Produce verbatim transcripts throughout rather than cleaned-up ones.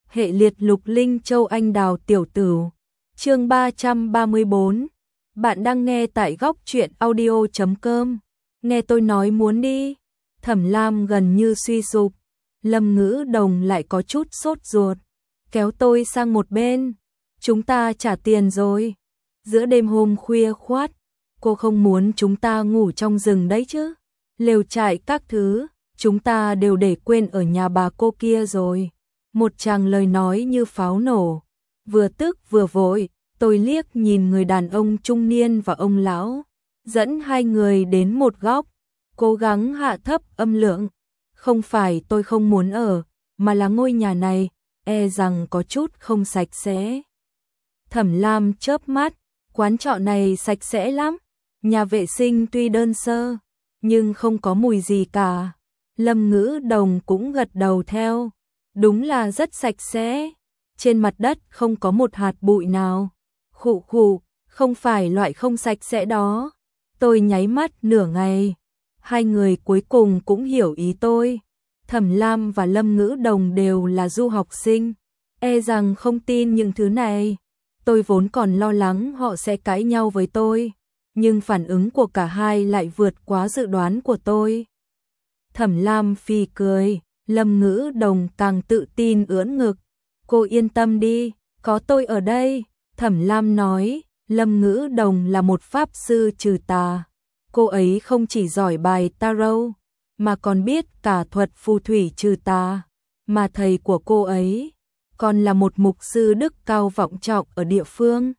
hệ liệt lục linh châu anh đào tiểu tử. Chương ba trăm ba mươi bốn. Bạn đang nghe tại góc truyện audio chấm com. Nghe tôi nói muốn đi. Thẩm Lam gần như suy sụp. Lâm Ngữ Đồng lại có chút sốt ruột, kéo tôi sang một bên. Chúng ta trả tiền rồi. Giữa đêm hôm khuya khoắt, cô không muốn chúng ta ngủ trong rừng đấy chứ. Lều trại các thứ, chúng ta đều để quên ở nhà bà cô kia rồi. Một tràng lời nói như pháo nổ. Vừa tức vừa vội, tôi liếc nhìn người đàn ông trung niên và ông lão, dẫn hai người đến một góc, cố gắng hạ thấp âm lượng. Không phải tôi không muốn ở, mà là ngôi nhà này, e rằng có chút không sạch sẽ. Thẩm Lam chớp mắt, quán trọ này sạch sẽ lắm. Nhà vệ sinh tuy đơn sơ, nhưng không có mùi gì cả. Lâm Ngữ Đồng cũng gật đầu theo. Đúng là rất sạch sẽ. Trên mặt đất không có một hạt bụi nào. Khụ khụ, không phải loại không sạch sẽ đó. Tôi nháy mắt nửa ngày. Hai người cuối cùng cũng hiểu ý tôi. Thẩm Lam và Lâm Ngữ Đồng đều là du học sinh, e rằng không tin những thứ này. Tôi vốn còn lo lắng họ sẽ cãi nhau với tôi, nhưng phản ứng của cả hai lại vượt quá dự đoán của tôi. Thẩm Lam phì cười, Lâm Ngữ Đồng càng tự tin ưỡn ngực. Cô yên tâm đi, có tôi ở đây. Thẩm Lam nói, Lâm Ngữ Đồng là một pháp sư trừ tà. Cô ấy không chỉ giỏi bài tarot, mà còn biết cả thuật phù thủy trừ tà. Mà thầy của cô ấy còn là một mục sư đức cao vọng trọng ở địa phương.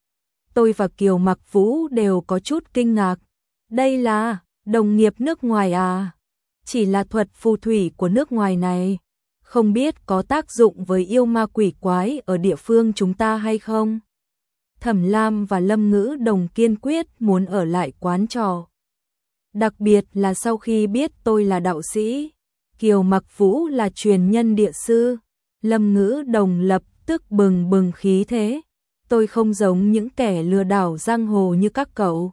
Tôi và Kiều Mặc Vũ đều có chút kinh ngạc. Đây là đồng nghiệp nước ngoài à? Chỉ là thuật phù thủy của nước ngoài này, không biết có tác dụng với yêu ma quỷ quái ở địa phương chúng ta hay không? Thẩm Lam và Lâm Ngữ Đồng kiên quyết muốn ở lại quán trọ. Đặc biệt là sau khi biết tôi là đạo sĩ, Kiều Mặc Vũ là truyền nhân địa sư, Lâm Ngữ Đồng lập tức bừng bừng khí thế. Tôi không giống những kẻ lừa đảo giang hồ như các cậu.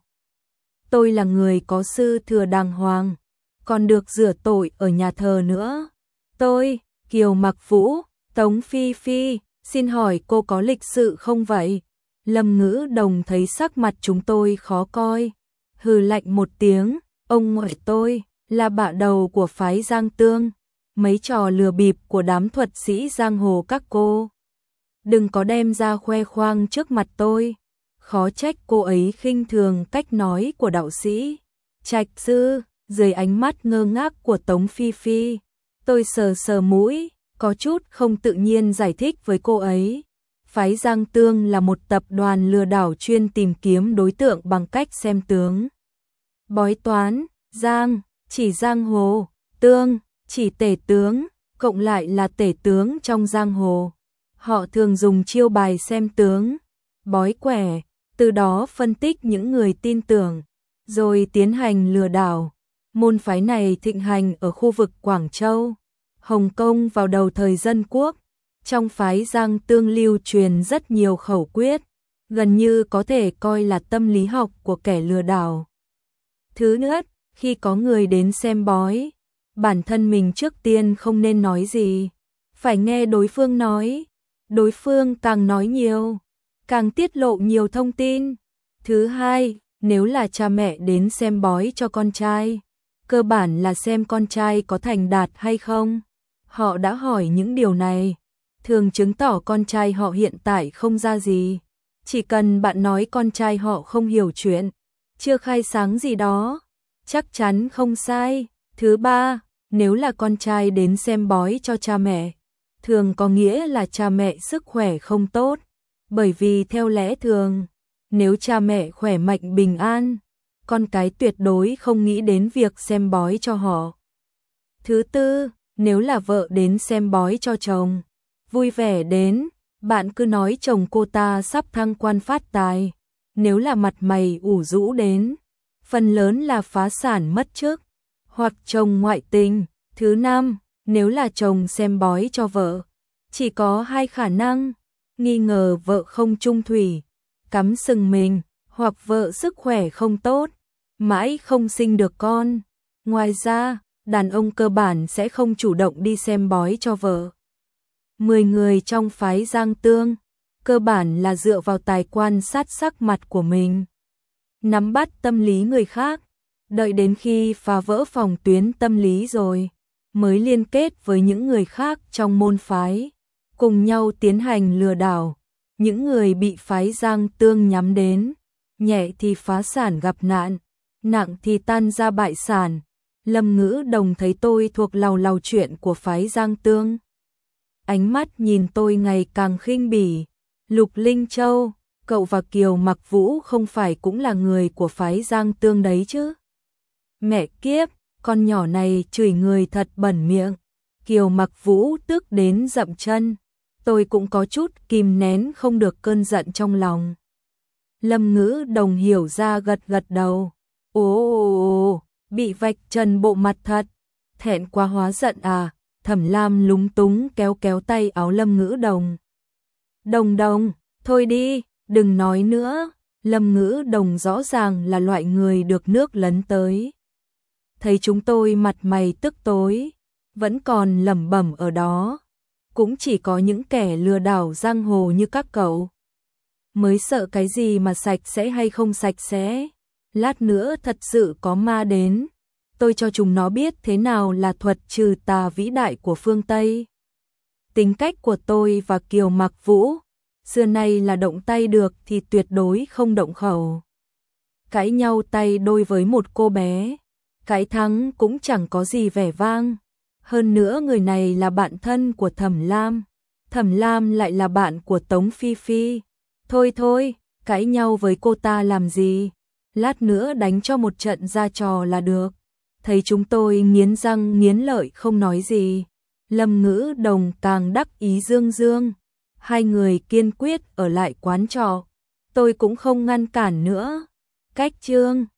Tôi là người có sư thừa đàng hoàng, còn được rửa tội ở nhà thờ nữa. Tôi, Kiều Mặc Vũ, Tống Phi Phi, xin hỏi cô có lịch sự không vậy? Lâm Ngữ Đồng thấy sắc mặt chúng tôi khó coi, hừ lạnh một tiếng. Ông ngoại tôi là bạ đầu của phái Giang Tương, mấy trò lừa bịp của đám thuật sĩ giang hồ các cô đừng có đem ra khoe khoang trước mặt tôi. Khó trách cô ấy khinh thường cách nói của đạo sĩ Trạch sư. Dưới ánh mắt ngơ ngác của Tống Phi Phi, tôi sờ sờ mũi, có chút không tự nhiên giải thích với cô ấy. Phái Giang Tương là một tập đoàn lừa đảo chuyên tìm kiếm đối tượng bằng cách xem tướng. Bói toán, Giang, chỉ giang hồ, Tương, chỉ tể tướng, cộng lại là tể tướng trong giang hồ. Họ thường dùng chiêu bài xem tướng, bói quẻ, từ đó phân tích những người tin tưởng, rồi tiến hành lừa đảo. Môn phái này thịnh hành ở khu vực Quảng Châu, Hồng Kông vào đầu thời Dân Quốc. Trong phái Giang Tương lưu truyền rất nhiều khẩu quyết, gần như có thể coi là tâm lý học của kẻ lừa đảo. Thứ nhất, khi có người đến xem bói, bản thân mình trước tiên không nên nói gì, phải nghe đối phương nói. Đối phương càng nói nhiều, càng tiết lộ nhiều thông tin. Thứ hai, nếu là cha mẹ đến xem bói cho con trai, cơ bản là xem con trai có thành đạt hay không. Họ đã hỏi những điều này, thường chứng tỏ con trai họ hiện tại không ra gì. Chỉ cần bạn nói con trai họ không hiểu chuyện, chưa khai sáng gì đó, chắc chắn không sai. Thứ ba, nếu là con trai đến xem bói cho cha mẹ, thường có nghĩa là cha mẹ sức khỏe không tốt, bởi vì theo lẽ thường, nếu cha mẹ khỏe mạnh bình an, con cái tuyệt đối không nghĩ đến việc xem bói cho họ. Thứ tư, nếu là vợ đến xem bói cho chồng, vui vẻ đến, bạn cứ nói chồng cô ta sắp thăng quan phát tài. Nếu là mặt mày ủ rũ đến, phần lớn là phá sản mất chức, hoặc chồng ngoại tình. Thứ năm, nếu là chồng xem bói cho vợ, chỉ có hai khả năng: nghi ngờ vợ không trung thủy, cắm sừng mình, hoặc vợ sức khỏe không tốt, mãi không sinh được con. Ngoài ra, đàn ông cơ bản sẽ không chủ động đi xem bói cho vợ. mười người trong phái Giang Tương, cơ bản là dựa vào tài quan sát sắc mặt của mình, nắm bắt tâm lý người khác, đợi đến khi phá vỡ phòng tuyến tâm lý rồi, mới liên kết với những người khác trong môn phái, cùng nhau tiến hành lừa đảo. Những người bị phái Giang Tương nhắm đến, nhẹ thì phá sản gặp nạn, nặng thì tan ra bại sản. Lâm Ngữ Đồng thấy tôi thuộc lầu lầu chuyện của phái Giang Tương. Ánh mắt nhìn tôi ngày càng khinh bỉ. Lục Linh Châu, cậu và Kiều Mặc Vũ không phải cũng là người của phái Giang Tương đấy chứ? Mẹ kiếp, con nhỏ này chửi người thật bẩn miệng. Kiều Mặc Vũ tức đến dậm chân. Tôi cũng có chút kìm nén không được cơn giận trong lòng. Lâm Ngữ Đồng hiểu ra gật gật đầu. Ồ, ồ, ồ, bị vạch trần bộ mặt thật. Thẹn quá hóa giận à? Thẩm Lam lúng túng kéo kéo tay áo Lâm Ngữ Đồng. Đồng Đồng, thôi đi, đừng nói nữa. Lâm Ngữ Đồng rõ ràng là loại người được nước lấn tới. Thấy chúng tôi mặt mày tức tối, vẫn còn lẩm bẩm ở đó. Cũng chỉ có những kẻ lừa đảo giang hồ như các cậu mới sợ cái gì mà sạch sẽ hay không sạch sẽ. Lát nữa thật sự có ma đến, tôi cho chúng nó biết thế nào là thuật trừ tà vĩ đại của phương Tây. Tính cách của tôi và Kiều Mặc Vũ, xưa nay là động tay được thì tuyệt đối không động khẩu. Cãi nhau tay đôi với một cô bé, cái thắng cũng chẳng có gì vẻ vang. Hơn nữa người này là bạn thân của Thẩm Lam, Thẩm Lam lại là bạn của Tống Phi Phi. Thôi thôi, cãi nhau với cô ta làm gì? Lát nữa đánh cho một trận ra trò là được. Thấy chúng tôi nghiến răng nghiến lợi không nói gì, Lâm Ngữ Đồng càng đắc ý dương dương. Hai người kiên quyết ở lại quán trọ, tôi cũng không ngăn cản nữa. Cách chương